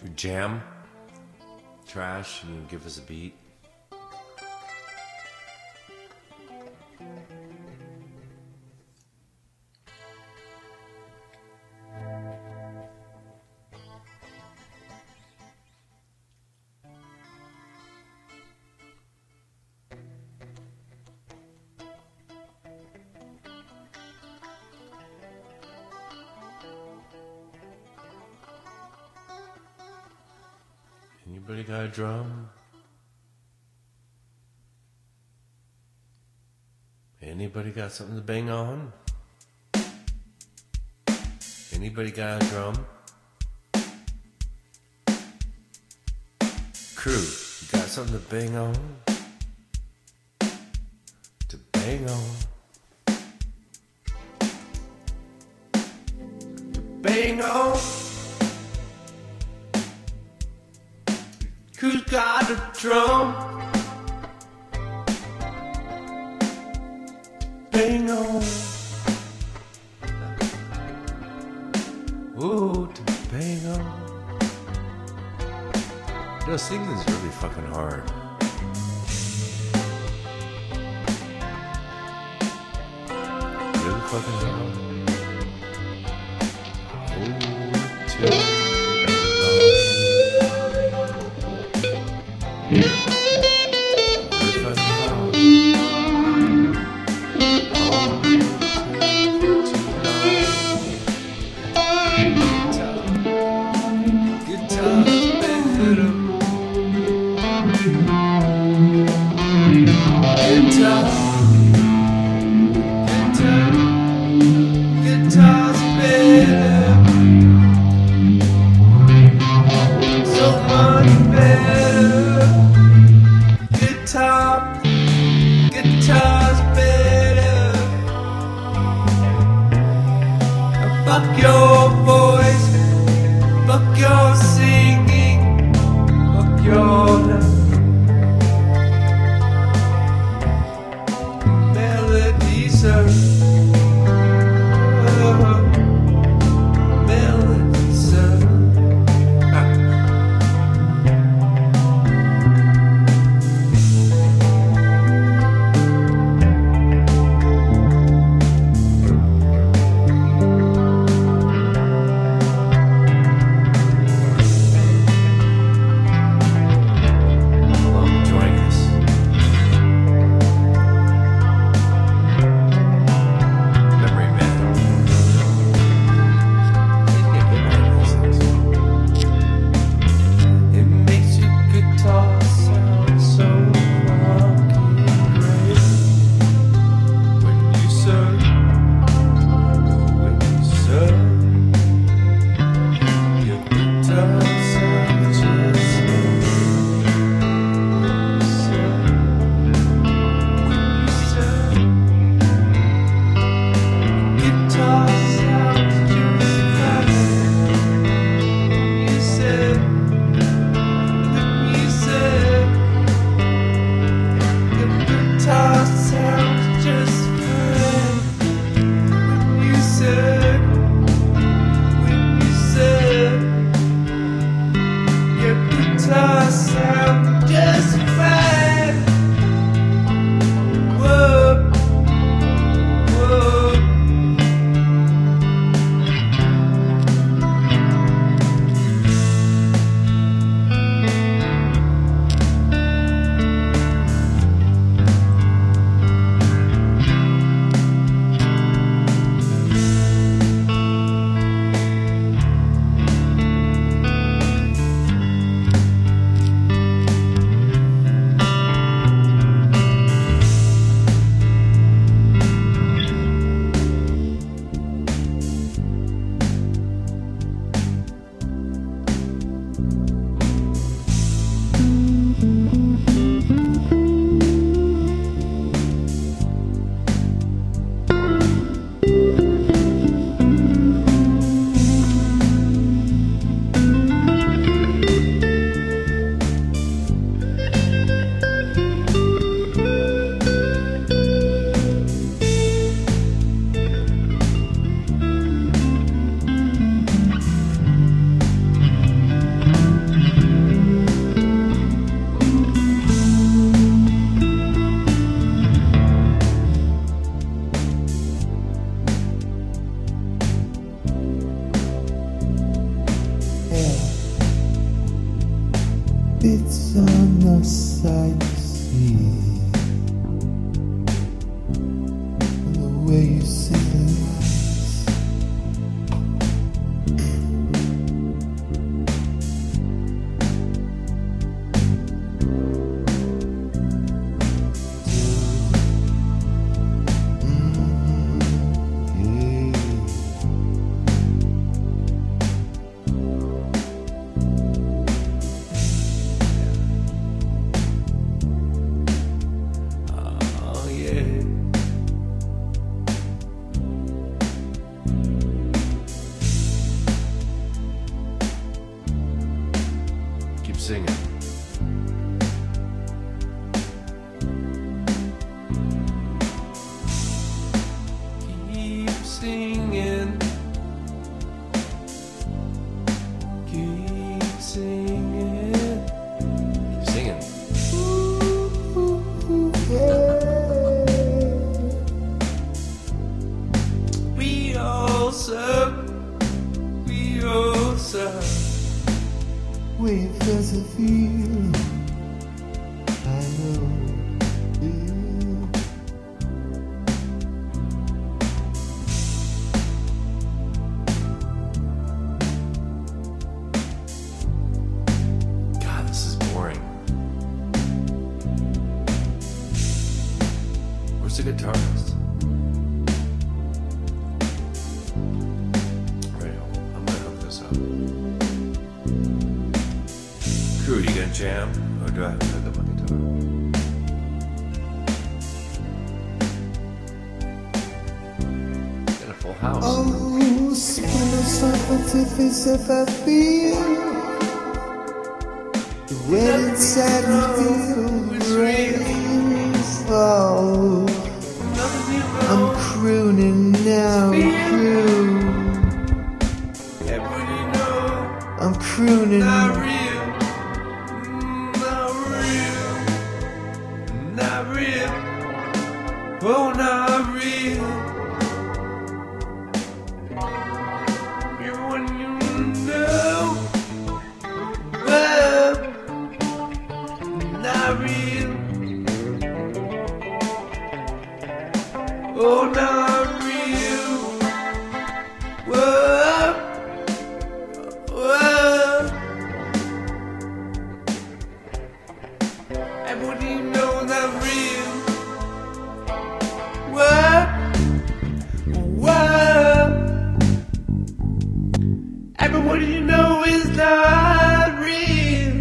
jam trash and you give us a beat. Anybody got a drum? Anybody got something to bang on? Anybody got a drum? Crew, you got something to bang on? To bang on? To bang on? Who's got a drum? Bang on. Ooh, to bang on. You know, singing is really fucking hard. Really fucking hard. Ooh, to guitar's better, so much better. Guitar's better. Fuck your voice, fuck your singing, fuck your melody, sir. bits on the side to see the way you see the lights. Keep singing. Keep singing. Keep singing. Keep singing. We all suck. We all suck. Wait, there's a feel I know you. God, this is boring. Where's the guitarist? Right, I'm gonna hook this up. Crew, you gonna jam? Or do I have to hook up my guitar? Got a full house. Oh, spoilers of artifice if I feel the wind inside me feel the rain fall. I'm crooning now, croon. I'm crooning. Not real. Not real. Oh, not real. Everyone you know. Well, not real. Oh, not real. Whoa. Whoa. Everyone you know not real. What? What? Everyone you know is not real.